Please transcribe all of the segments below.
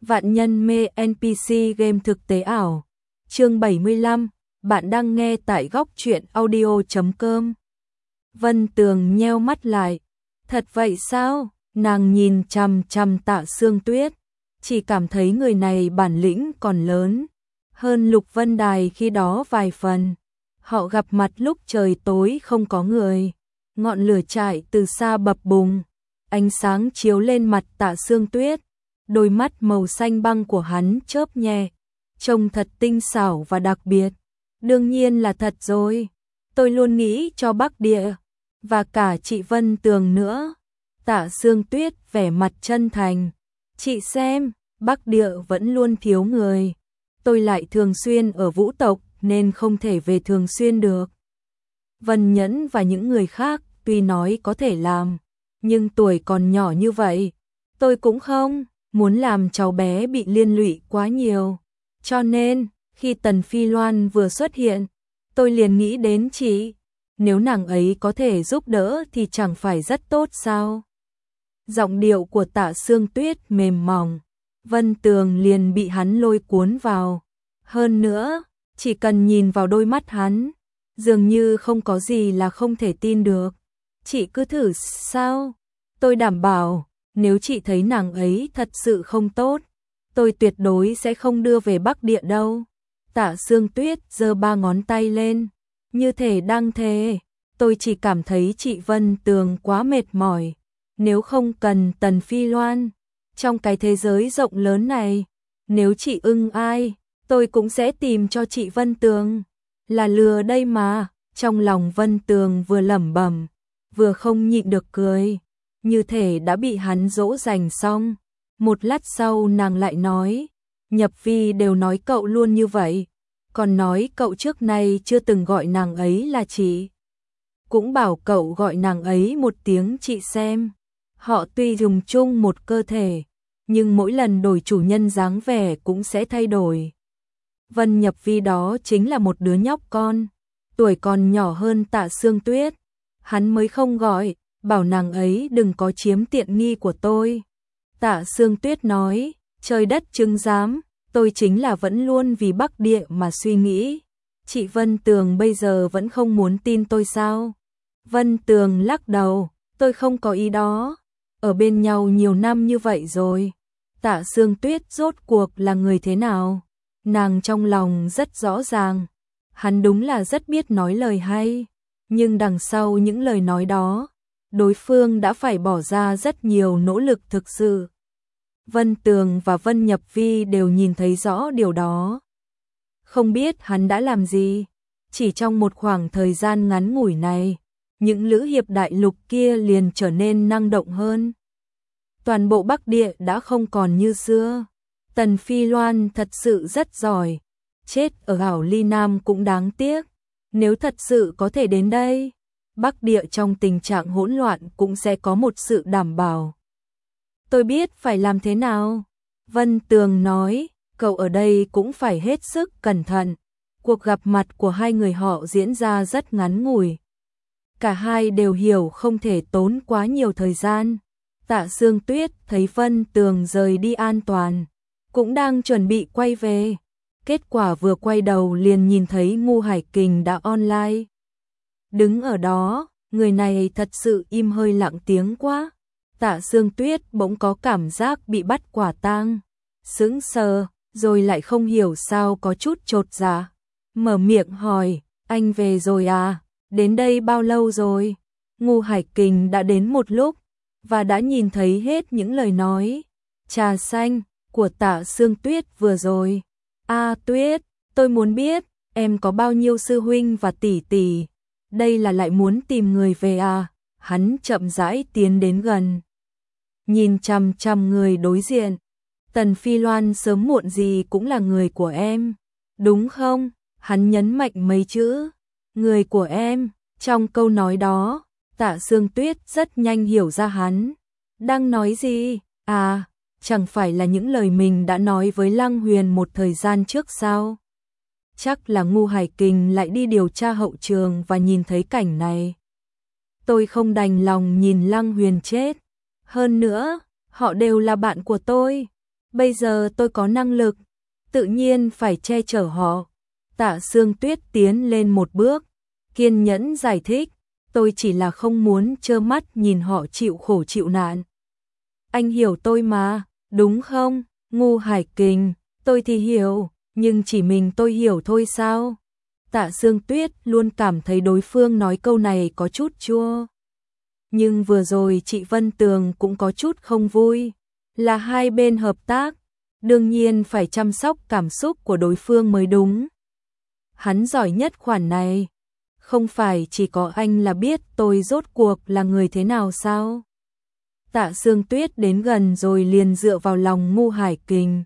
Vạn nhân mê NPC game thực tế ảo. Chương 75, bạn đang nghe tại góc truyện audio.com. Vân Tường nheo mắt lại. Thật vậy sao? Nàng nhìn chằm chằm Tạ Sương Tuyết, chỉ cảm thấy người này bản lĩnh còn lớn hơn Lục Vân Đài khi đó vài phần. Họ gặp mặt lúc trời tối không có người, ngọn lửa trại từ xa bập bùng, ánh sáng chiếu lên mặt Tạ Sương Tuyết, đôi mắt màu xanh băng của hắn chớp nhẹ, trông thật tinh xảo và đặc biệt. Đương nhiên là thật rồi, tôi luôn nghĩ cho Bắc Địa và cả chị Vân Tường nữa. Tạ Sương Tuyết vẻ mặt chân thành. Chị xem, Bắc Địa vẫn luôn thiếu người. Tôi lại thường xuyên ở Vũ tộc nên không thể về thường xuyên được. Vân Nhẫn và những người khác tuy nói có thể làm, nhưng tuổi còn nhỏ như vậy. Tôi cũng không muốn làm cháu bé bị liên lụy quá nhiều. Cho nên, khi Tần Phi Loan vừa xuất hiện, tôi liền nghĩ đến chị. Nếu nàng ấy có thể giúp đỡ thì chẳng phải rất tốt sao? Giọng điệu của Tạ Sương Tuyết mềm mỏng, Vân Tường liền bị hắn lôi cuốn vào. Hơn nữa, chỉ cần nhìn vào đôi mắt hắn, dường như không có gì là không thể tin được. Chị cứ thử sao? Tôi đảm bảo, nếu chị thấy nàng ấy thật sự không tốt, tôi tuyệt đối sẽ không đưa về Bắc Địa đâu. Tạ Sương Tuyết giơ 3 ngón tay lên, như thể đang thề. Tôi chỉ cảm thấy chị Vân Tường quá mệt mỏi. Nếu không cần Tần Phi Loan, trong cái thế giới rộng lớn này, nếu chị ưng ai, tôi cũng sẽ tìm cho chị Vân Tường. Là lừa đây mà. Trong lòng Vân Tường vừa lẩm bẩm, vừa không nhịn được cười, như thể đã bị hắn dỗ dành xong. Một lát sau nàng lại nói, Nhập Vi đều nói cậu luôn như vậy, còn nói cậu trước nay chưa từng gọi nàng ấy là chị. Cũng bảo cậu gọi nàng ấy một tiếng chị xem. Họ tuy dùng chung một cơ thể, nhưng mỗi lần đổi chủ nhân dáng vẻ cũng sẽ thay đổi. Vân Nhập Vi đó chính là một đứa nhóc con, tuổi còn nhỏ hơn Tạ Sương Tuyết. Hắn mới không gọi, bảo nàng ấy đừng có chiếm tiện nghi của tôi. Tạ Sương Tuyết nói, trời đất chứng giám, tôi chính là vẫn luôn vì Bắc Địa mà suy nghĩ. Chị Vân Tường bây giờ vẫn không muốn tin tôi sao? Vân Tường lắc đầu, tôi không có ý đó. Ở bên nhau nhiều năm như vậy rồi, Tạ Sương Tuyết rốt cuộc là người thế nào? Nàng trong lòng rất rõ ràng, hắn đúng là rất biết nói lời hay, nhưng đằng sau những lời nói đó, đối phương đã phải bỏ ra rất nhiều nỗ lực thực sự. Vân Tường và Vân Nhập Vi đều nhìn thấy rõ điều đó. Không biết hắn đã làm gì, chỉ trong một khoảng thời gian ngắn ngủi này, những lữ hiệp đại lục kia liền trở nên năng động hơn. Toàn bộ Bắc Địa đã không còn như xưa. Tần Phi Loan thật sự rất giỏi, chết ở ảo Ly Nam cũng đáng tiếc. Nếu thật sự có thể đến đây, Bắc Địa trong tình trạng hỗn loạn cũng sẽ có một sự đảm bảo. Tôi biết phải làm thế nào. Vân Tường nói, cậu ở đây cũng phải hết sức cẩn thận. Cuộc gặp mặt của hai người họ diễn ra rất ngắn ngủi. Cả hai đều hiểu không thể tốn quá nhiều thời gian. Tạ Sương Tuyết thấy Vân Tường rời đi an toàn, cũng đang chuẩn bị quay về. Kết quả vừa quay đầu liền nhìn thấy Ngu Hải Kình đã online. Đứng ở đó, người này thật sự im hơi lặng tiếng quá. Tạ Sương Tuyết bỗng có cảm giác bị bắt quả tang, sững sờ, rồi lại không hiểu sao có chút chột dạ. Mở miệng hỏi, anh về rồi à? Đến đây bao lâu rồi? Ngu Hải Kình đã đến một lúc, và đã nhìn thấy hết những lời nói trà xanh của Tạ Sương Tuyết vừa rồi. Tuyết, tôi muốn biết, em có bao nhiêu sư huynh và tỷ tỷ? Đây là lại muốn tìm người về à? Hắn chậm rãi tiến đến gần, nhìn chằm chằm người đối diện. Tần Phi Loan sớm muộn gì cũng là người của em, đúng không? Hắn nhấn mạnh mấy chữ, người của em. Trong câu nói đó, Tạ Sương Tuyết rất nhanh hiểu ra hắn đang nói gì. Chẳng phải là những lời mình đã nói với Lăng Huyền một thời gian trước sao? Chắc là Ngu Hải Kình lại đi điều tra hậu trường và nhìn thấy cảnh này. Tôi không đành lòng nhìn Lăng Huyền chết. Hơn nữa, họ đều là bạn của tôi. Bây giờ tôi có năng lực, tự nhiên phải che chở họ. Tạ Sương Tuyết tiến lên một bước, kiên nhẫn giải thích, tôi chỉ là không muốn trơ mắt nhìn họ chịu khổ chịu nạn. Anh hiểu tôi mà, đúng không? Ngu Hải Kình, tôi thì hiểu, nhưng chỉ mình tôi hiểu thôi sao? Tạ Sương Tuyết luôn cảm thấy đối phương nói câu này có chút chua. Nhưng vừa rồi chị Vân Tường cũng có chút không vui, là hai bên hợp tác, đương nhiên phải chăm sóc cảm xúc của đối phương mới đúng. Hắn giỏi nhất khoản này, không phải chỉ có anh là biết tôi rốt cuộc là người thế nào sao? Tạ Sương Tuyết đến gần rồi liền dựa vào lòng Ngu Hải Kình.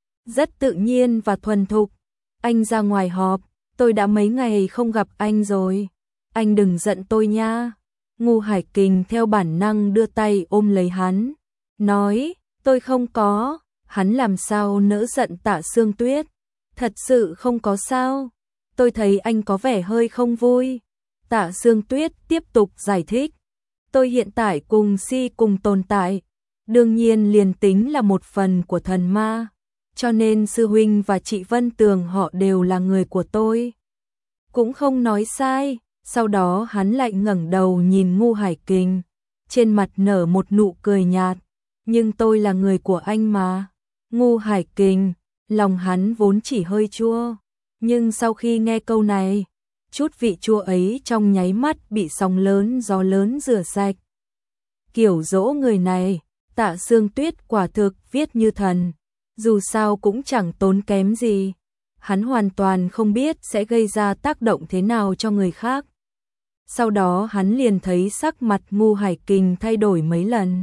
Rất tự nhiên và thuần thục, anh ra ngoài họp, tôi đã mấy ngày không gặp anh rồi, anh đừng giận tôi nha. Ngu Hải Kình theo bản năng đưa tay ôm lấy hắn, nói, tôi không có, hắn làm sao nỡ giận Tạ Sương Tuyết, thật sự không có sao, tôi thấy anh có vẻ hơi không vui. Tạ Sương Tuyết tiếp tục giải thích, tôi hiện tại cùng Si cùng tồn tại, đương nhiên liền tính là một phần của thần ma, cho nên sư huynh và chị Vân Tường họ đều là người của tôi. Cũng không nói sai. Sau đó hắn lại ngẩng đầu nhìn Ngu Hải Kình, trên mặt nở một nụ cười nhạt, nhưng tôi là người của anh mà. Ngu Hải Kình, lòng hắn vốn chỉ hơi chua, nhưng sau khi nghe câu này, chút vị chua ấy trong nháy mắt bị sóng lớn gió lớn rửa sạch. Kiểu dỗ người này, Tạ Sương Tuyết quả thực viết như thần, dù sao cũng chẳng tốn kém gì. Hắn hoàn toàn không biết sẽ gây ra tác động thế nào cho người khác. Sau đó hắn liền thấy sắc mặt Ngu Hải Kình thay đổi mấy lần.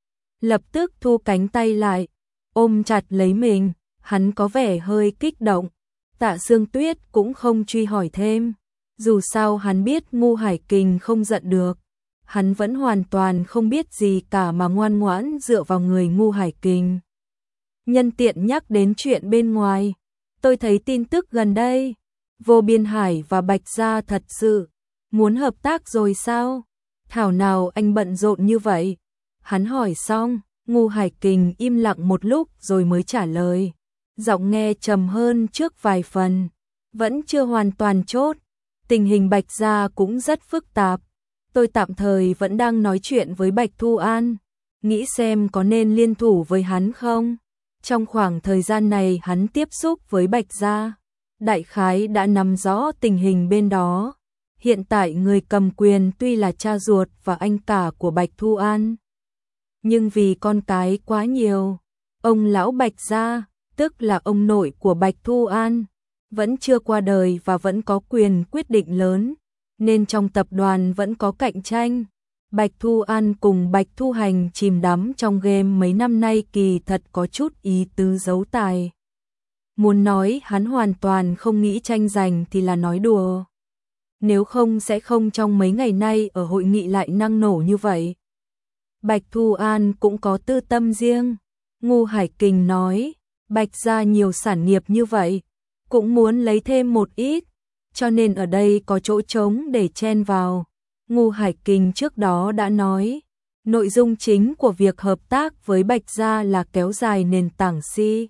Lập tức thu cánh tay lại, ôm chặt lấy mình, hắn có vẻ hơi kích động. Tạ Sương Tuyết cũng không truy hỏi thêm. Dù sao hắn biết Ngu Hải Kình không giận được. Hắn vẫn hoàn toàn không biết gì cả mà ngoan ngoãn dựa vào người Ngu Hải Kình. Nhân tiện nhắc đến chuyện bên ngoài. Tôi thấy tin tức gần đây, Vô Biên Hải và Bạch Gia thật sự muốn hợp tác rồi sao? Thảo nào anh bận rộn như vậy? Hắn hỏi xong, Ngu Hải Kình im lặng một lúc rồi mới trả lời. Giọng nghe trầm hơn trước vài phần, vẫn chưa hoàn toàn chốt. Tình hình Bạch Gia cũng rất phức tạp. Tôi tạm thời vẫn đang nói chuyện với Bạch Thu An, nghĩ xem có nên liên thủ với hắn không? Trong khoảng thời gian này hắn tiếp xúc với Bạch Gia, đại khái đã nắm rõ tình hình bên đó. Hiện tại người cầm quyền tuy là cha ruột và anh cả của Bạch Thu An, nhưng vì con cái quá nhiều, ông lão Bạch Gia, tức là ông nội của Bạch Thu An, vẫn chưa qua đời và vẫn có quyền quyết định lớn, nên trong tập đoàn vẫn có cạnh tranh. Bạch Thu An cùng Bạch Thu Hành chìm đắm trong game mấy năm nay kỳ thật có chút ý tứ giấu tài. Muốn nói hắn hoàn toàn không nghĩ tranh giành thì là nói đùa. Nếu không sẽ không trong mấy ngày nay ở hội nghị lại năng nổ như vậy. Bạch Thu An cũng có tư tâm riêng. Ngu Hải Kình nói, Bạch Gia nhiều sản nghiệp như vậy, cũng muốn lấy thêm một ít, cho nên ở đây có chỗ trống để chen vào. Ngu Hải Kình trước đó đã nói, nội dung chính của việc hợp tác với Bạch Gia là kéo dài nền tảng Si.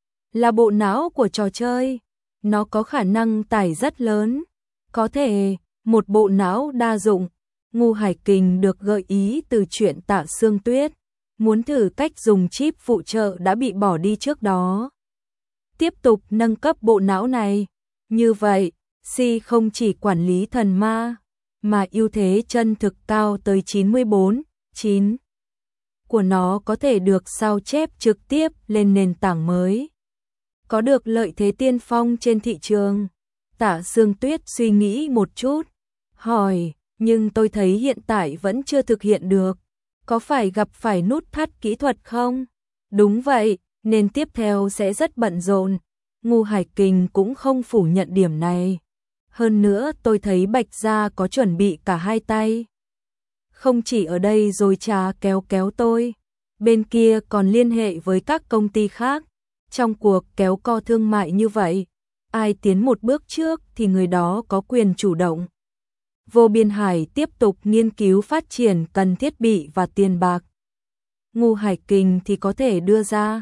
Là bộ não của trò chơi, nó có khả năng tải rất lớn, có thể một bộ não đa dụng. Ngu Hải Kình được gợi ý từ chuyện Tạ Sương Tuyết, muốn thử cách dùng chip phụ trợ đã bị bỏ đi trước đó. Tiếp tục nâng cấp bộ não này, như vậy, Si không chỉ quản lý thần ma, mà ưu thế chân thực cao tới 94,9 của nó có thể được sao chép trực tiếp lên nền tảng mới. Có được lợi thế tiên phong trên thị trường. Tạ Sương Tuyết suy nghĩ một chút, hỏi, nhưng tôi thấy hiện tại vẫn chưa thực hiện được. Có phải gặp phải nút thắt kỹ thuật không? Đúng vậy, nên tiếp theo sẽ rất bận rộn. Ngu Hải Kình cũng không phủ nhận điểm này. Hơn nữa tôi thấy Bạch Gia có chuẩn bị cả hai tay. Không chỉ ở đây rồi trà kéo kéo tôi, bên kia còn liên hệ với các công ty khác. Trong cuộc kéo co thương mại như vậy, ai tiến một bước trước thì người đó có quyền chủ động. Vô Biên Hải tiếp tục nghiên cứu phát triển cần thiết bị và tiền bạc. Ngu Hải Kình thì có thể đưa ra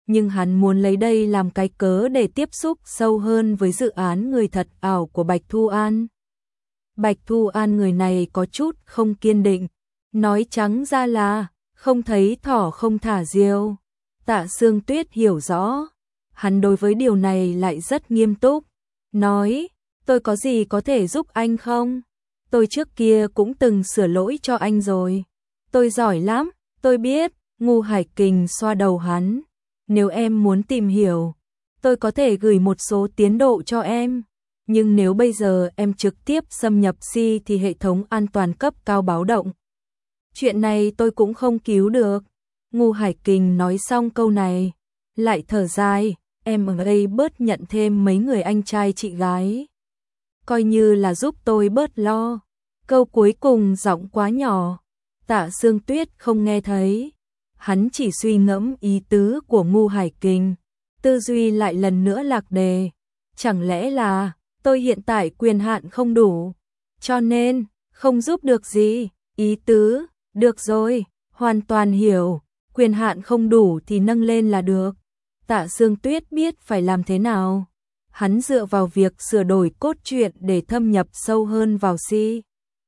nhưng hắn muốn lấy đây làm cái cớ để tiếp xúc sâu hơn với dự án người thật ảo của Bạch Thu An. Bạch Thu An người này có chút không kiên định, nói trắng ra là không thấy thỏ không thả diều. Tạ Sương Tuyết hiểu rõ, hắn đối với điều này lại rất nghiêm túc, nói, tôi có gì có thể giúp anh không? Tôi trước kia cũng từng sửa lỗi cho anh rồi. Tôi giỏi lắm, tôi biết. Ngu Hải Kình xoa đầu hắn. Nếu em muốn tìm hiểu, tôi có thể gửi một số tiến độ cho em. Nhưng nếu bây giờ em trực tiếp xâm nhập Si thì hệ thống an toàn cấp cao báo động. Chuyện này tôi cũng không cứu được. Ngu Hải Kình nói xong câu này, lại thở dài, em ở đây bớt nhận thêm mấy người anh trai chị gái. Coi như là giúp tôi bớt lo. Câu cuối cùng giọng quá nhỏ, Tạ Sương Tuyết không nghe thấy. Hắn chỉ suy ngẫm ý tứ của Ngu Hải Kình, tư duy lại lần nữa lạc đề. Chẳng lẽ là tôi hiện tại quyền hạn không đủ, cho nên không giúp được gì? Ý tứ, được rồi, hoàn toàn hiểu, quyền hạn không đủ thì nâng lên là được. Tạ Sương Tuyết biết phải làm thế nào. Hắn dựa vào việc sửa đổi cốt truyện để thâm nhập sâu hơn vào Si.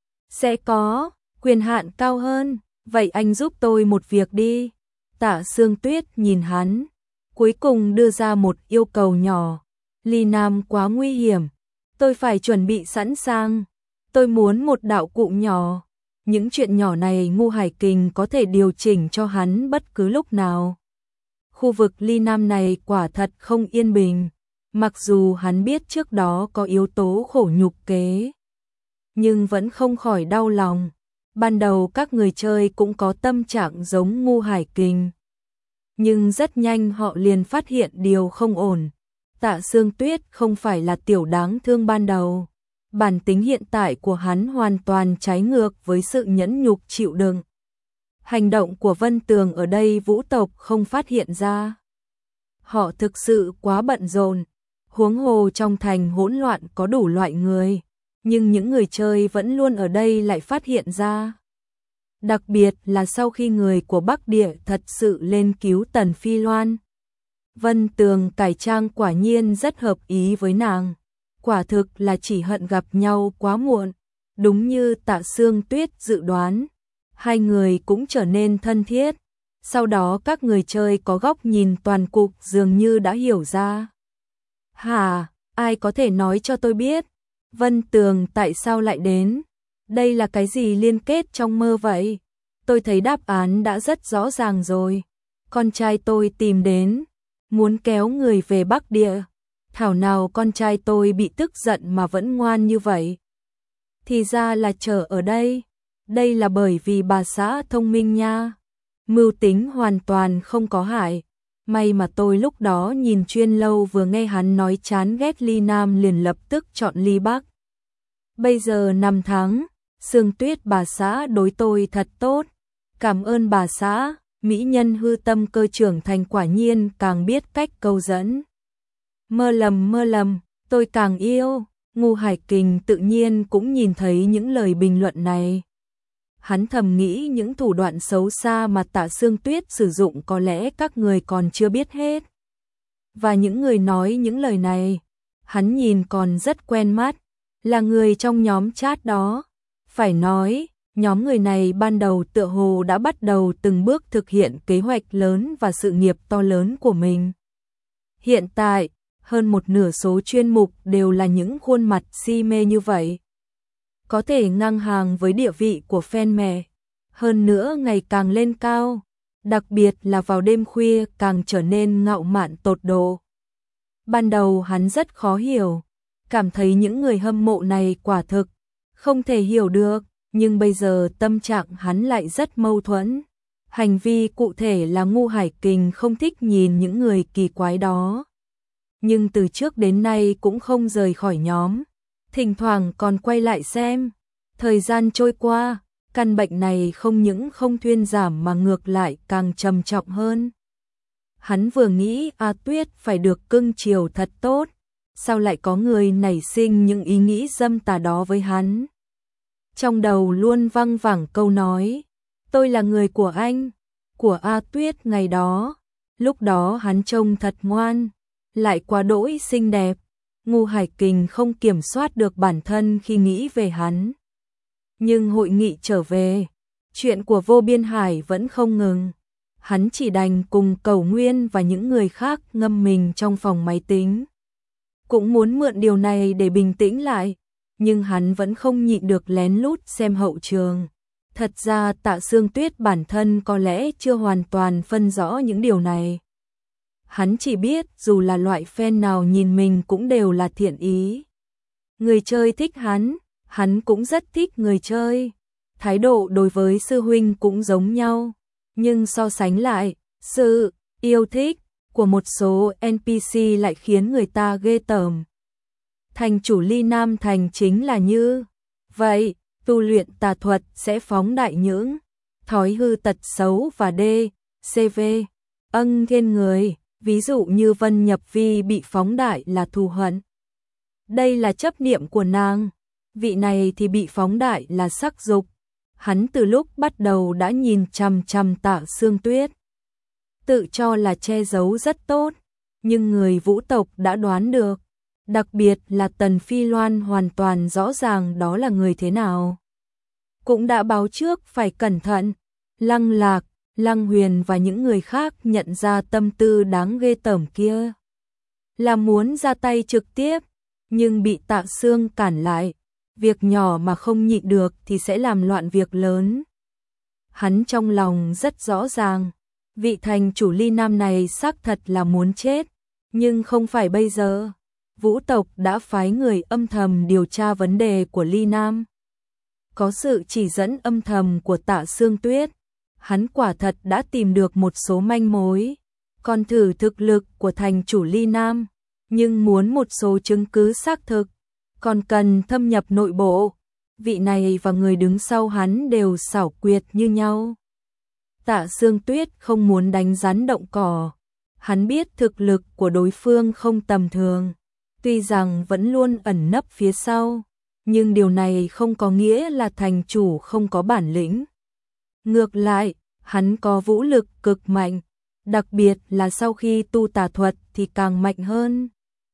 Sẽ có quyền hạn cao hơn, vậy anh giúp tôi một việc đi. Tạ Sương Tuyết nhìn hắn, cuối cùng đưa ra một yêu cầu nhỏ. Ly Nam quá nguy hiểm, tôi phải chuẩn bị sẵn sàng. Tôi muốn một đạo cụ nhỏ. Những chuyện nhỏ này Ngu Hải Kình có thể điều chỉnh cho hắn bất cứ lúc nào. Khu vực Ly Nam này quả thật không yên bình, mặc dù hắn biết trước đó có yếu tố khổ nhục kế, nhưng vẫn không khỏi đau lòng. Ban đầu các người chơi cũng có tâm trạng giống Ngu Hải Kình, nhưng rất nhanh họ liền phát hiện điều không ổn. Tạ Sương Tuyết không phải là tiểu đáng thương ban đầu. Bản tính hiện tại của hắn hoàn toàn trái ngược với sự nhẫn nhục chịu đựng. Hành động của Vân Tường ở đây Vũ tộc không phát hiện ra. Họ thực sự quá bận rộn, huống hồ trong thành hỗn loạn có đủ loại người, nhưng những người chơi vẫn luôn ở đây lại phát hiện ra. Đặc biệt là sau khi người của Bắc Địa thật sự lên cứu Tần Phi Loan. Vân Tường cải trang quả nhiên rất hợp ý với nàng. Quả thực là chỉ hận gặp nhau quá muộn. Đúng như Tạ Sương Tuyết dự đoán, hai người cũng trở nên thân thiết. Sau đó các người chơi có góc nhìn toàn cục dường như đã hiểu ra. Hả, ai có thể nói cho tôi biết, Vân Tường tại sao lại đến? Đây là cái gì liên kết trong mơ vậy? Tôi thấy đáp án đã rất rõ ràng rồi. Con trai tôi tìm đến, muốn kéo người về Bắc Địa. Thảo nào con trai tôi bị tức giận mà vẫn ngoan như vậy. Thì ra là chờ ở đây. Đây là bởi vì bà xã thông minh nha. Mưu tính hoàn toàn không có hại. May mà tôi lúc đó nhìn chuyên lâu vừa nghe hắn nói chán ghét Ly Nam liền lập tức chọn Ly Bắc. Bây giờ 5 tháng, Sương Tuyết bà xã đối tôi thật tốt. Cảm ơn bà xã, mỹ nhân hư tâm cơ trưởng thành quả nhiên càng biết cách câu dẫn. Mơ lầm, tôi càng yêu. Ngu Hải Kình tự nhiên cũng nhìn thấy những lời bình luận này. Hắn thầm nghĩ những thủ đoạn xấu xa mà Tạ Sương Tuyết sử dụng có lẽ các người còn chưa biết hết. Và những người nói những lời này, hắn nhìn còn rất quen mắt, là người trong nhóm chat đó. Phải nói, nhóm người này ban đầu tựa hồ đã bắt đầu từng bước thực hiện kế hoạch lớn và sự nghiệp to lớn của mình. Hiện tại, hơn một nửa số chuyên mục đều là những khuôn mặt si mê như vậy. Có thể ngang hàng với địa vị của fan mẹ. Hơn nữa ngày càng lên cao, đặc biệt là vào đêm khuya càng trở nên ngạo mạn tột độ. Ban đầu hắn rất khó hiểu, cảm thấy những người hâm mộ này quả thực không thể hiểu được, nhưng bây giờ tâm trạng hắn lại rất mâu thuẫn. Hành vi cụ thể là Ngu Hải Kình không thích nhìn những người kỳ quái đó, nhưng từ trước đến nay cũng không rời khỏi nhóm, thỉnh thoảng còn quay lại xem. Thời gian trôi qua, căn bệnh này không những không thuyên giảm mà ngược lại càng trầm trọng hơn. Hắn vừa nghĩ A Tuyết phải được cưng chiều thật tốt, sao lại có người nảy sinh những ý nghĩ dâm tà đó với hắn. Trong đầu luôn văng vẳng câu nói, tôi là người của anh, của A Tuyết ngày đó. Lúc đó hắn trông thật ngoan, lại quá đỗi xinh đẹp. Ngu Hải Kình không kiểm soát được bản thân khi nghĩ về hắn. Nhưng hội nghị trở về, chuyện của Vô Biên Hải vẫn không ngừng. Hắn chỉ đành cùng Cầu Nguyên và những người khác ngâm mình trong phòng máy tính. Cũng muốn mượn điều này để bình tĩnh lại, nhưng hắn vẫn không nhịn được lén lút xem hậu trường. Thật ra Tạ Sương Tuyết bản thân có lẽ chưa hoàn toàn phân rõ những điều này. Hắn chỉ biết dù là loại fan nào nhìn mình cũng đều là thiện ý. Người chơi thích hắn cũng rất thích người chơi. Thái độ đối với sư huynh cũng giống nhau. Nhưng so sánh lại, sự yêu thích của một số NPC lại khiến người ta ghê tởm. Thành chủ Ly Nam Thành chính là như vậy, tu luyện tà thuật sẽ phóng đại những thói hư tật xấu và CV trên người, ví dụ như Vân Nhập Vi bị phóng đại là thù hận. Đây là chấp niệm của nàng, vị này thì bị phóng đại là sắc dục. Hắn từ lúc bắt đầu đã nhìn chằm chằm Tạ Sương Tuyết. Tự cho là che giấu rất tốt, nhưng người Vũ tộc đã đoán được. Đặc biệt là Tần Phi Loan hoàn toàn rõ ràng đó là người thế nào. Cũng đã báo trước phải cẩn thận. Lăng Lạc, Lăng Huyền và những người khác nhận ra tâm tư đáng ghê tởm kia. Là muốn ra tay trực tiếp, nhưng bị Tạ Sương cản lại. Việc nhỏ mà không nhịn được thì sẽ làm loạn việc lớn. Hắn trong lòng rất rõ ràng, vị thành chủ Ly Nam này xác thật là muốn chết, nhưng không phải bây giờ. Vũ tộc đã phái người âm thầm điều tra vấn đề của Ly Nam. Có sự chỉ dẫn âm thầm của Tạ Sương Tuyết, hắn quả thật đã tìm được một số manh mối. Còn thử thực lực của thành chủ Ly Nam, nhưng muốn một số chứng cứ xác thực, còn cần thâm nhập nội bộ. Vị này và người đứng sau hắn đều xảo quyệt như nhau. Tạ Sương Tuyết không muốn đánh rắn động cỏ. Hắn biết thực lực của đối phương không tầm thường. Tuy rằng vẫn luôn ẩn nấp phía sau, nhưng điều này không có nghĩa là thành chủ không có bản lĩnh. Ngược lại, hắn có vũ lực cực mạnh, đặc biệt là sau khi tu tà thuật thì càng mạnh hơn.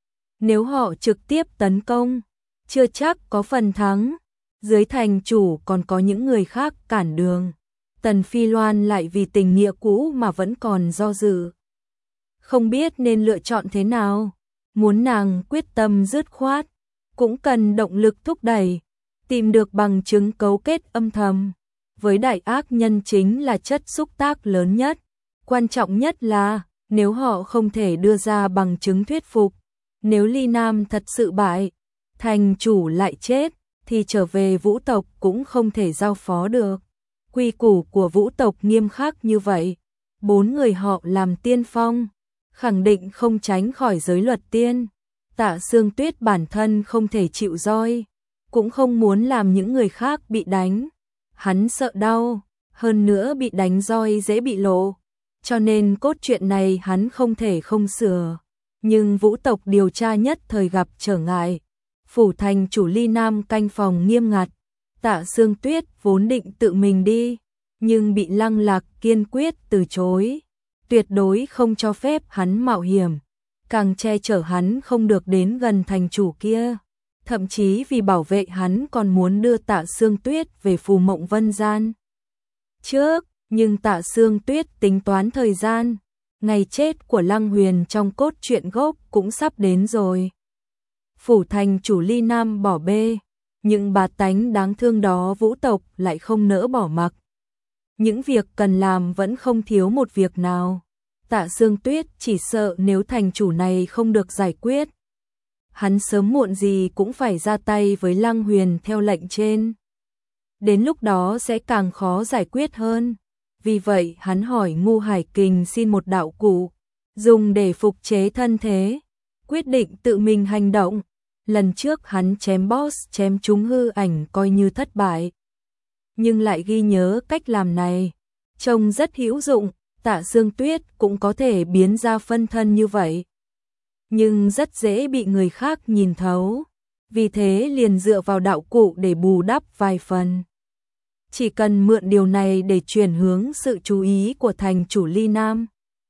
Nếu họ trực tiếp tấn công, chưa chắc có phần thắng. Dưới thành chủ còn có những người khác cản đường. Tần Phi Loan lại vì tình nghĩa cũ mà vẫn còn do dự. Không biết nên lựa chọn thế nào. Muốn nàng quyết tâm dứt khoát, cũng cần động lực thúc đẩy. Tìm được bằng chứng cấu kết âm thầm. Với đại ác nhân chính là chất xúc tác lớn nhất. Quan trọng nhất là, nếu họ không thể đưa ra bằng chứng thuyết phục, nếu Ly Nam thật sự bại, thành chủ lại chết, thì trở về Vũ tộc cũng không thể giao phó được. Quy củ của Vũ tộc nghiêm khắc như vậy, 4 người họ làm tiên phong, khẳng định không tránh khỏi giới luật tiên. Tạ Sương Tuyết bản thân không thể chịu roi, cũng không muốn làm những người khác bị đánh. Hắn sợ đau, hơn nữa bị đánh roi dễ bị lộ, cho nên cốt truyện này hắn không thể không sửa. Nhưng Vũ tộc điều tra nhất thời gặp trở ngại. Phủ thành chủ Ly Nam canh phòng nghiêm ngặt. Tạ Sương Tuyết vốn định tự mình đi, nhưng bị Lăng Lạc kiên quyết từ chối. Tuyệt đối không cho phép hắn mạo hiểm, càng che chở hắn không được đến gần thành chủ kia. Thậm chí vì bảo vệ hắn còn muốn đưa Tạ Sương Tuyết về Phù Mộng Vân Gian trước, nhưng Tạ Sương Tuyết tính toán thời gian, ngày chết của Lăng Huyền trong cốt truyện gốc cũng sắp đến rồi. Phủ thành chủ Ly Nam bỏ bê, những bá tánh đáng thương đó Vũ tộc lại không nỡ bỏ mặc. Những việc cần làm vẫn không thiếu một việc nào. Tạ Sương Tuyết chỉ sợ nếu thành chủ này không được giải quyết, hắn sớm muộn gì cũng phải ra tay với Lăng Huyền theo lệnh trên. Đến lúc đó sẽ càng khó giải quyết hơn. Vì vậy hắn hỏi Ngu Hải Kình xin một đạo cụ, dùng để phục chế thân thế. Quyết định tự mình hành động. Lần trước hắn chém boss chém trúng hư ảnh coi như thất bại, nhưng lại ghi nhớ cách làm này, trông rất hữu dụng. Tạ Sương Tuyết cũng có thể biến ra phân thân như vậy, nhưng rất dễ bị người khác nhìn thấu, vì thế liền dựa vào đạo cụ để bù đắp vài phần. Chỉ cần mượn điều này để chuyển hướng sự chú ý của thành chủ Ly Nam.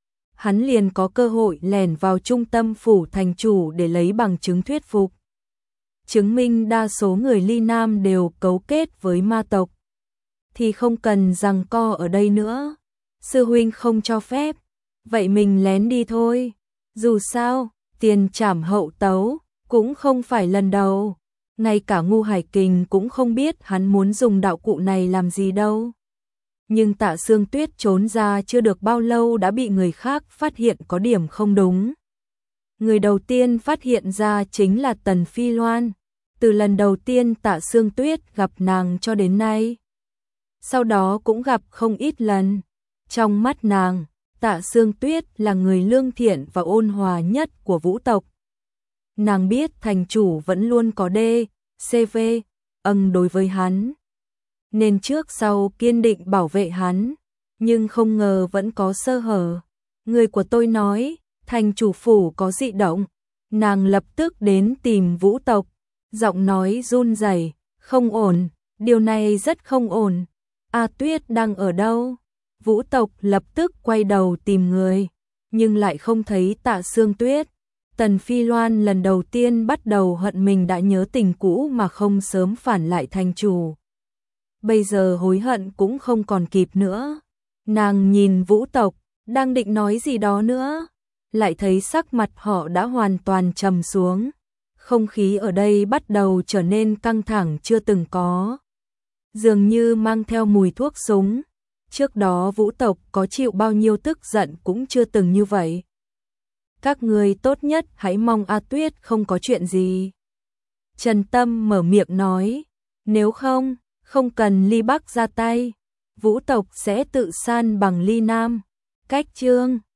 hắn liền có cơ hội lẻn vào trung tâm phủ thành chủ để lấy bằng chứng thuyết phục. Chứng minh đa số người Ly Nam đều cấu kết với ma tộc. Thì không cần giằng co ở đây nữa. Sư huynh không cho phép, vậy mình lén đi thôi. Dù sao, tiền trảm hậu tấu, cũng không phải lần đầu. Ngay cả Ngu Hải Kình cũng không biết hắn muốn dùng đạo cụ này làm gì đâu. Nhưng Tạ Sương Tuyết trốn ra chưa được bao lâu đã bị người khác phát hiện có điểm không đúng. Người đầu tiên phát hiện ra chính là Tần Phi Loan. Từ lần đầu tiên Tạ Sương Tuyết gặp nàng cho đến nay. Sau đó cũng gặp không ít lần. Trong mắt nàng, Tạ Sương Tuyết là người lương thiện và ôn hòa nhất của Vũ tộc. Nàng biết thành chủ vẫn luôn có DCV đối với hắn, nên trước sau kiên định bảo vệ hắn, nhưng không ngờ vẫn có sơ hở. Người của tôi nói, thành chủ phủ có dị động, nàng lập tức đến tìm Vũ tộc, giọng nói run rẩy, không ổn, điều này rất không ổn. A Tuyết đang ở đâu? Vũ tộc lập tức quay đầu tìm người, nhưng lại không thấy Tạ Sương Tuyết. Tần Phi Loan lần đầu tiên bắt đầu hận mình đã nhớ tình cũ mà không sớm phản lại thành chủ. Bây giờ hối hận cũng không còn kịp nữa. Nàng nhìn Vũ tộc, đang định nói gì đó nữa, lại thấy sắc mặt họ đã hoàn toàn trầm xuống. Không khí ở đây bắt đầu trở nên căng thẳng chưa từng có. Dường như mang theo mùi thuốc súng. Trước đó Vũ tộc có chịu bao nhiêu tức giận cũng chưa từng như vậy. Các người tốt nhất hãy mong A Tuyết không có chuyện gì. Trần Tâm mở miệng nói, nếu không, không cần Ly Bắc ra tay, Vũ tộc sẽ tự san bằng Ly Nam. Cách chương